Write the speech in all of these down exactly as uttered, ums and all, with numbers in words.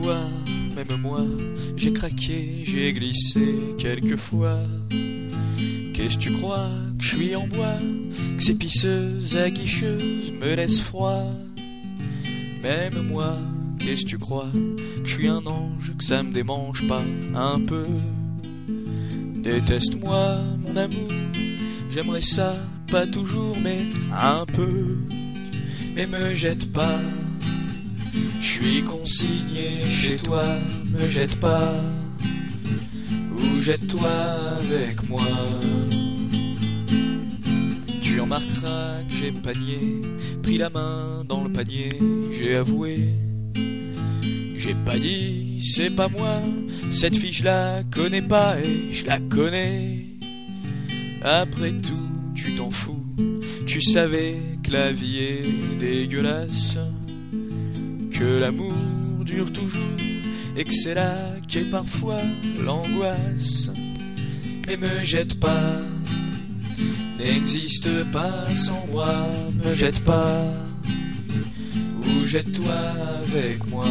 toi, même moi, j'ai craqué, j'ai glissé quelquefois. Qu'est-ce tu crois que je suis en bois, que ces pisseuses aguicheuses me laissent froid? Même moi, qu'est-ce tu crois que je suis un ange, que ça me démange pas un peu? Déteste-moi mon amour, j'aimerais ça, pas toujours mais un peu. Mais me jette pas, je suis consigné chez toi, me jette pas, ou jette-toi avec moi. Tu remarqueras que j'ai panier, pris la main dans le panier, j'ai avoué. J'ai pas dit c'est pas moi, cette fille je la connais pas et je la connais. Après tout tu t'en fous, tu savais que la vie est dégueulasse, que l'amour dure toujours et que c'est là qu'est parfois l'angoisse. Mais me jette pas, n'existe pas sans moi, me jette pas, ou jette-toi avec moi.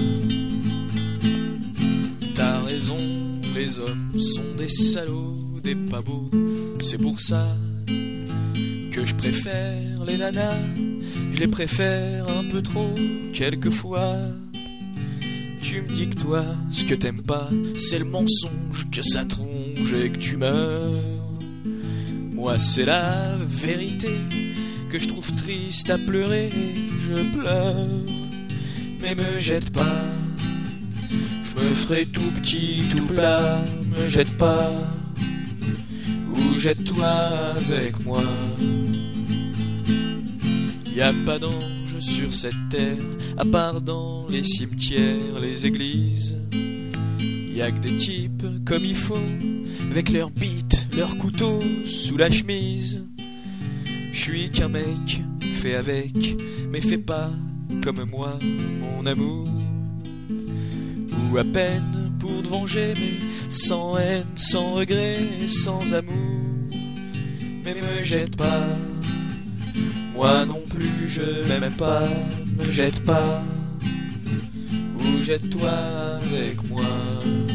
T'as raison, les hommes sont des salauds, des pas beaux, c'est pour ça que je préfère les nanas, je les préfère un peu trop, quelquefois. Tu me dis que toi, ce que t'aimes pas, c'est le mensonge, que ça tronche et que tu meurs. Moi c'est la vérité, que je trouve triste à pleurer, je pleure. Mais me jette pas, je me ferai tout petit, tout plat, me jette pas, ou jette-toi avec moi. Y a pas d'ange sur cette terre, à part dans les cimetières, les églises. Y a que des types comme il faut, avec leurs bites, leurs couteaux sous la chemise. Je suis qu'un mec, fait avec, mais fais pas comme moi, mon amour. Ou à peine pour te venger, mais sans haine, sans regret, sans amour. Mais me jette pas, moi non plus je m'aime pas, me jette pas, ou jette-toi avec moi.